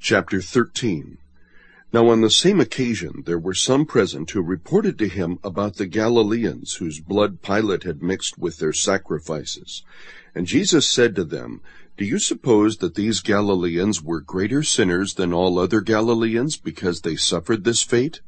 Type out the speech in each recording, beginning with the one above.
Chapter 13. Now on the same occasion there were some present who reported to him about the Galileans, whose blood Pilate had mixed with their sacrifices. And Jesus said to them, Do you suppose that these Galileans were greater sinners than all other Galileans because they suffered this fate?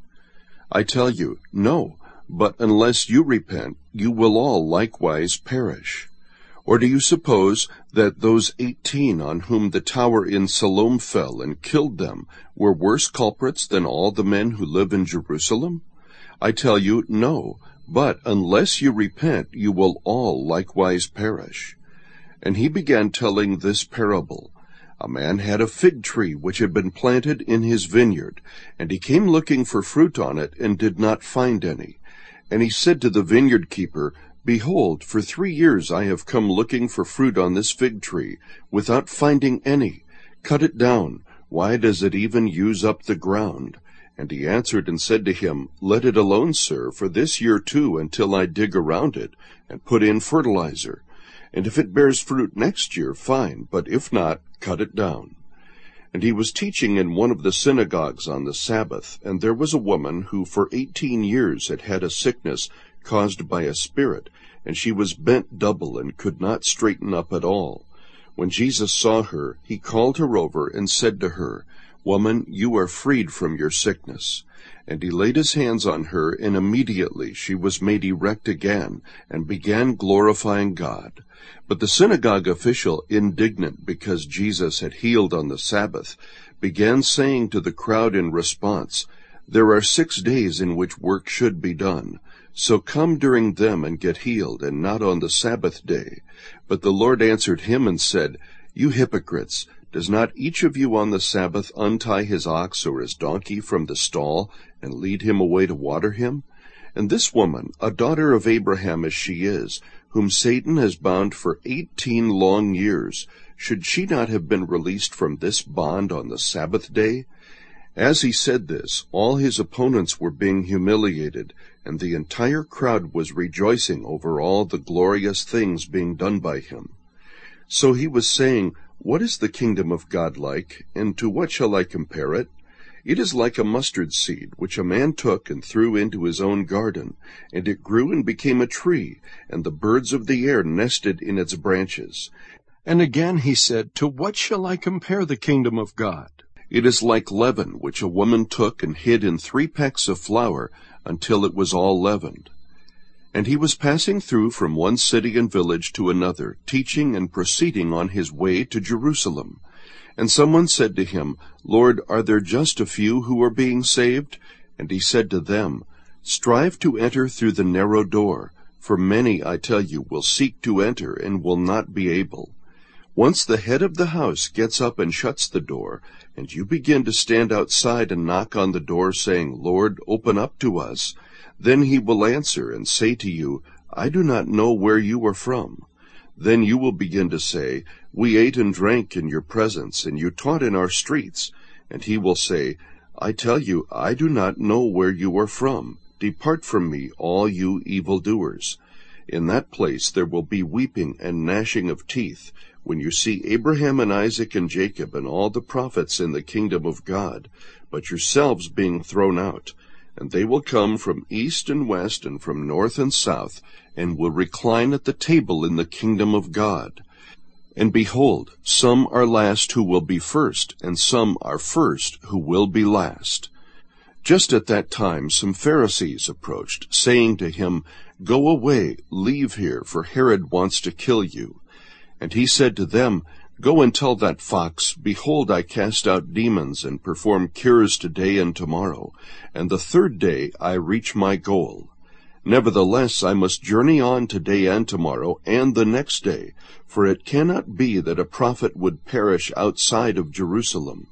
I tell you, no, but unless you repent, you will all likewise perish. Or do you suppose that those 18 on whom the tower in Siloam fell and killed them were worse culprits than all the men who live in Jerusalem? I tell you, no, but unless you repent, you will all likewise perish. And he began telling this parable. A man had a fig tree which had been planted in his vineyard, and he came looking for fruit on it and did not find any. And he said to the vineyard keeper, Behold, for 3 years I have come looking for fruit on this fig tree, without finding any. Cut it down. Why does it even use up the ground? And he answered and said to him, Let it alone, sir, for this year too, until I dig around it, and put in fertilizer. And if it bears fruit next year, fine, but if not, cut it down. And he was teaching in one of the synagogues on the Sabbath, and there was a woman who for 18 years had had a sickness caused by a spirit, and she was bent double and could not straighten up at all. When Jesus saw her, he called her over and said to her, Woman, you are freed from your sickness. And he laid his hands on her, and immediately she was made erect again, and began glorifying God. But the synagogue official, indignant because Jesus had healed on the Sabbath, began saying to the crowd in response, There are 6 days in which work should be done. So come during them and get healed, and not on the Sabbath day. But the Lord answered him and said, You hypocrites, does not each of you on the Sabbath untie his ox or his donkey from the stall, and lead him away to water him? And this woman, a daughter of Abraham as she is, whom Satan has bound for 18 long years, should she not have been released from this bond on the Sabbath day? As he said this, all his opponents were being humiliated, and the entire crowd was rejoicing over all the glorious things being done by him. So he was saying, What is the kingdom of God like, and to what shall I compare it? It is like a mustard seed, which a man took and threw into his own garden, and it grew and became a tree, and the birds of the air nested in its branches. And again he said, To what shall I compare the kingdom of God? It is like leaven, which a woman took and hid in 3 pecks of flour, until it was all leavened. And he was passing through from one city and village to another, teaching and proceeding on his way to Jerusalem. And someone said to him, Lord, are there just a few who are being saved? And he said to them, Strive to enter through the narrow door, for many, I tell you, will seek to enter and will not be able. Once the head of the house gets up and shuts the door, and you begin to stand outside and knock on the door, saying, Lord, open up to us, then he will answer and say to you, I do not know where you are from. Then you will begin to say, We ate and drank in your presence, and you taught in our streets. And he will say, I tell you, I do not know where you are from. Depart from me, all you evildoers. In that place there will be weeping and gnashing of teeth, when you see Abraham and Isaac and Jacob and all the prophets in the kingdom of God, but yourselves being thrown out. And they will come from east and west and from north and south, and will recline at the table in the kingdom of God. And behold, some are last who will be first, and some are first who will be last. Just at that time some Pharisees approached, saying to him, Go away, leave here, for Herod wants to kill you. And he said to them, Go and tell that fox, Behold, I cast out demons and perform cures today and tomorrow, and the 3rd day I reach my goal. Nevertheless, I must journey on today and tomorrow and the next day, for it cannot be that a prophet would perish outside of Jerusalem.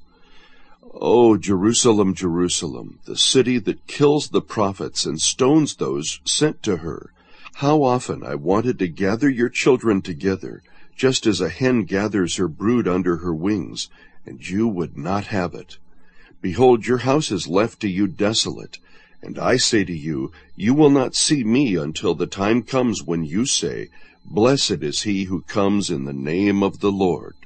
O Jerusalem, Jerusalem, the city that kills the prophets and stones those sent to her! How often I wanted to gather your children together, just as a hen gathers her brood under her wings, and you would not have it. Behold, your house is left to you desolate. And I say to you, you will not see me until the time comes when you say, Blessed is he who comes in the name of the Lord.